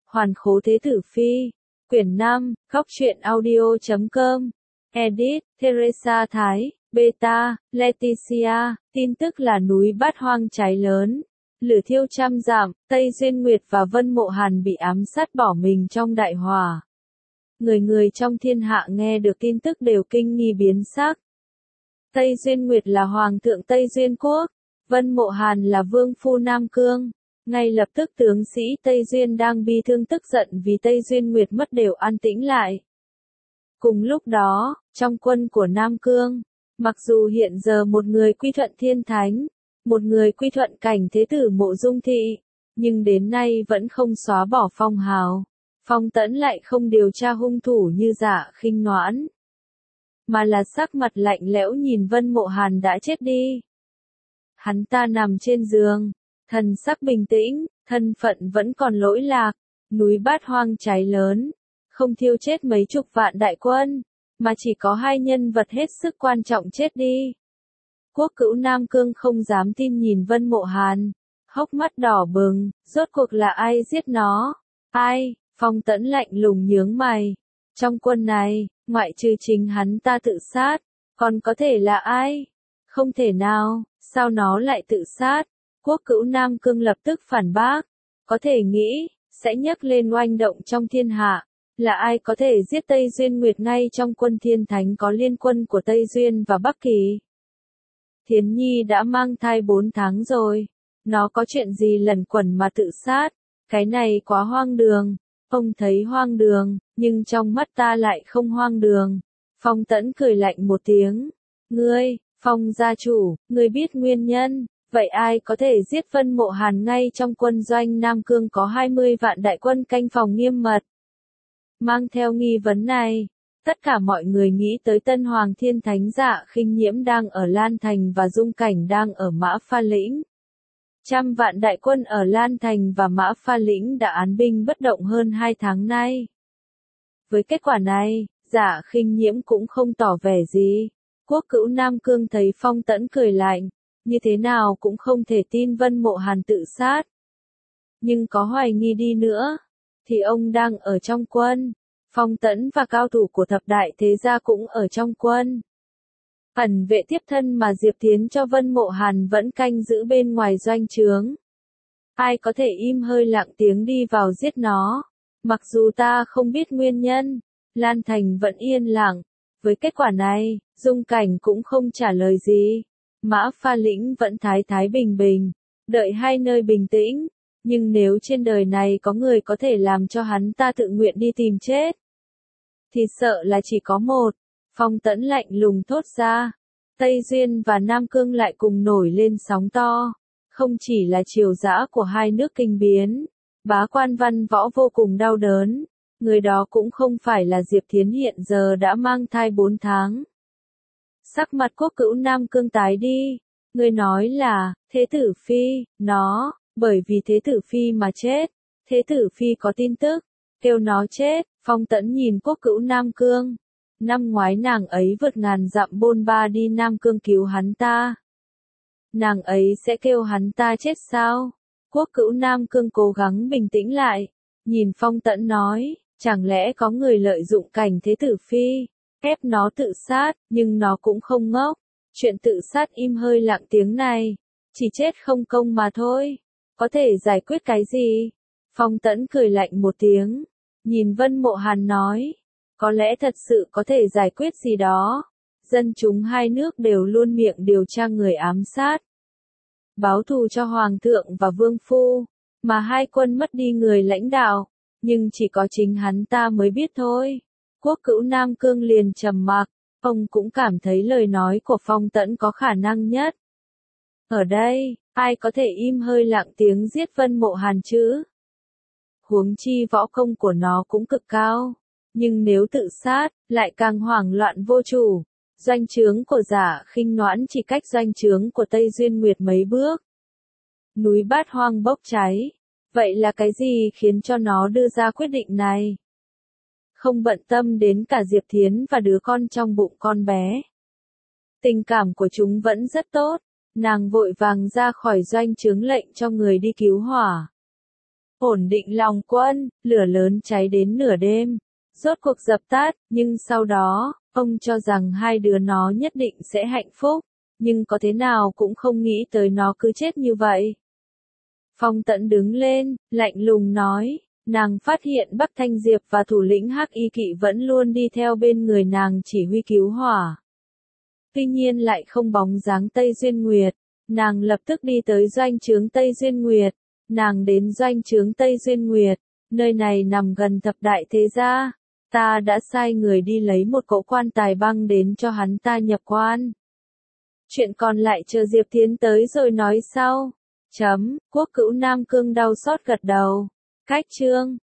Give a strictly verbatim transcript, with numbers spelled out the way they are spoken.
Hoàn khố thế tử phi. Quyển năm, góc truyện audio chấm com. Edit, Teresa Thái, Beta, Leticia. Tin tức là núi Bát Hoang cháy lớn. Lửa thiêu trăm dặm, Tây Duyên Nguyệt và Vân Mộ Hàn bị ám sát bỏ mình trong đại hỏa. Người người trong thiên hạ nghe được tin tức đều kinh nghi biến sắc. Tây Duyên Nguyệt là hoàng thượng Tây Duyên Quốc, Vân Mộ Hàn là vương phu Nam Cương. Ngay lập tức tướng sĩ Tây Duyên đang bi thương tức giận vì Tây Duyên Nguyệt mất đều an tĩnh lại. Cùng lúc đó, trong quân của Nam Cương, mặc dù hiện giờ một người quy thuận thiên thánh, một người quy thuận cảnh thế tử Mộ Dung Thị, nhưng đến nay vẫn không xóa bỏ phong hào. Phong Tẫn lại không điều tra hung thủ như Dạ Khinh Noãn, mà là sắc mặt lạnh lẽo nhìn Vân Mộ Hàn đã chết đi. Hắn ta nằm trên giường, thần sắc bình tĩnh, thân phận vẫn còn lỗi lạc, núi Bát Hoang cháy lớn, không thiêu chết mấy chục vạn đại quân, mà chỉ có hai nhân vật hết sức quan trọng chết đi. Quốc cữu Nam Cương không dám tin nhìn Vân Mộ Hàn, hốc mắt đỏ bừng, rốt cuộc là ai giết nó? Ai? Phong Tẫn lạnh lùng nhướng mày. Trong quân này, ngoại trừ chính hắn ta tự sát, còn có thể là ai? Không thể nào, sao nó lại tự sát? Quốc cữu Nam Cương lập tức phản bác. Có thể nghĩ, sẽ nhấc lên oanh động trong thiên hạ. Là ai có thể giết Tây Duyên Nguyệt ngay trong quân thiên thánh có liên quân của Tây Duyên và Bắc Kỳ? Thiến Nhi đã mang thai bốn tháng rồi. Nó có chuyện gì lẩn quẩn mà tự sát? Cái này quá hoang đường. Ông thấy hoang đường, nhưng trong mắt ta lại không hoang đường. Phong Tẫn cười lạnh một tiếng. Ngươi, Phong gia chủ, ngươi biết nguyên nhân. Vậy ai có thể giết Vân Mộ Hàn ngay trong quân doanh Nam Cương có hai mươi vạn đại quân canh phòng nghiêm mật? Mang theo nghi vấn này, tất cả mọi người nghĩ tới Tân Hoàng Thiên Thánh Dạ Khinh Nhiễm đang ở Lan Thành và Dung Cảnh đang ở Mã Pha Lĩnh. Trăm vạn đại quân ở Lan Thành và Mã Pha Lĩnh đã án binh bất động hơn hai tháng nay. Với kết quả này, Dạ Khinh Nhiễm cũng không tỏ vẻ gì. Quốc cữu Nam Cương thấy Phong Tẫn cười lạnh, như thế nào cũng không thể tin Vân Mộ Hàn tự sát. Nhưng có hoài nghi đi nữa, thì ông đang ở trong quân. Phong Tẫn và cao thủ của thập đại thế gia cũng ở trong quân. Ẩn vệ tiếp thân mà Diệp Thiến cho Vân Mộ Hàn vẫn canh giữ bên ngoài doanh trướng. Ai có thể im hơi lặng tiếng đi vào giết nó? Mặc dù ta không biết nguyên nhân, Lan Thành vẫn yên lặng. Với kết quả này, Dung Cảnh cũng không trả lời gì. Mã Pha Lĩnh vẫn thái thái bình bình, đợi hai nơi bình tĩnh. Nhưng nếu trên đời này có người có thể làm cho hắn ta tự nguyện đi tìm chết, thì sợ là chỉ có một. Phong Tẫn lạnh lùng thốt ra. Tây Duyên và Nam Cương lại cùng nổi lên sóng to. Không chỉ là triều dã của hai nước kinh biến, bá quan văn võ vô cùng đau đớn. Người đó cũng không phải là Diệp Thiến hiện giờ đã mang thai bốn tháng. Sắc mặt quốc cữu Nam Cương tái đi. Người nói là, thế tử phi, nó, bởi vì thế tử phi mà chết. Thế tử phi có tin tức, kêu nó chết. Phong Tẫn nhìn quốc cữu Nam Cương. Năm ngoái nàng ấy vượt ngàn dặm bôn ba đi Nam Cương cứu hắn ta. Nàng ấy sẽ kêu hắn ta chết sao? Quốc cữu Nam Cương cố gắng bình tĩnh lại. Nhìn Phong Tẫn nói, chẳng lẽ có người lợi dụng cảnh thế tử phi, ép nó tự sát, nhưng nó cũng không ngốc. Chuyện tự sát im hơi lặng tiếng này, chỉ chết không công mà thôi. Có thể giải quyết cái gì? Phong Tẫn cười lạnh một tiếng. Nhìn Vân Mộ Hàn nói, có lẽ thật sự có thể giải quyết gì đó. Dân chúng hai nước đều luôn miệng điều tra người ám sát, báo thù cho Hoàng thượng và Vương Phu, mà hai quân mất đi người lãnh đạo, nhưng chỉ có chính hắn ta mới biết thôi. Quốc cữu Nam Cương liền trầm mặc, ông cũng cảm thấy lời nói của Phong Tẫn có khả năng nhất. Ở đây, ai có thể im hơi lặng tiếng giết Vân Mộ Hàn chứ? Huống chi võ công của nó cũng cực cao. Nhưng nếu tự sát, lại càng hoảng loạn vô chủ. Doanh trướng của Dạ Khinh Noãn chỉ cách doanh trướng của Tây Duyên Nguyệt mấy bước. Núi Bát Hoang bốc cháy. Vậy là cái gì khiến cho nó đưa ra quyết định này? Không bận tâm đến cả Diệp Thiến và đứa con trong bụng con bé. Tình cảm của chúng vẫn rất tốt. Nàng vội vàng ra khỏi doanh trướng lệnh cho người đi cứu hỏa. ổn định lòng quân, lửa lớn cháy đến nửa đêm. Rốt cuộc dập tắt, nhưng sau đó, ông cho rằng hai đứa nó nhất định sẽ hạnh phúc, nhưng có thế nào cũng không nghĩ tới nó cứ chết như vậy. Phong Tẫn đứng lên, lạnh lùng nói, nàng phát hiện Bắc Thanh Diệp và thủ lĩnh Hắc Y Kỵ vẫn luôn đi theo bên người nàng chỉ huy cứu hỏa. Tuy nhiên lại không bóng dáng Tây Duyên Nguyệt, nàng lập tức đi tới doanh trướng Tây Duyên Nguyệt, nàng đến doanh trướng Tây Duyên Nguyệt, nơi này nằm gần thập đại thế gia, ta đã sai người đi lấy một cỗ quan tài băng đến cho hắn ta nhập quan. Chuyện còn lại chờ Diệp Thiến tới rồi nói sau. Chấm, Quốc Cữu Nam Cương đau xót gật đầu. Cách chương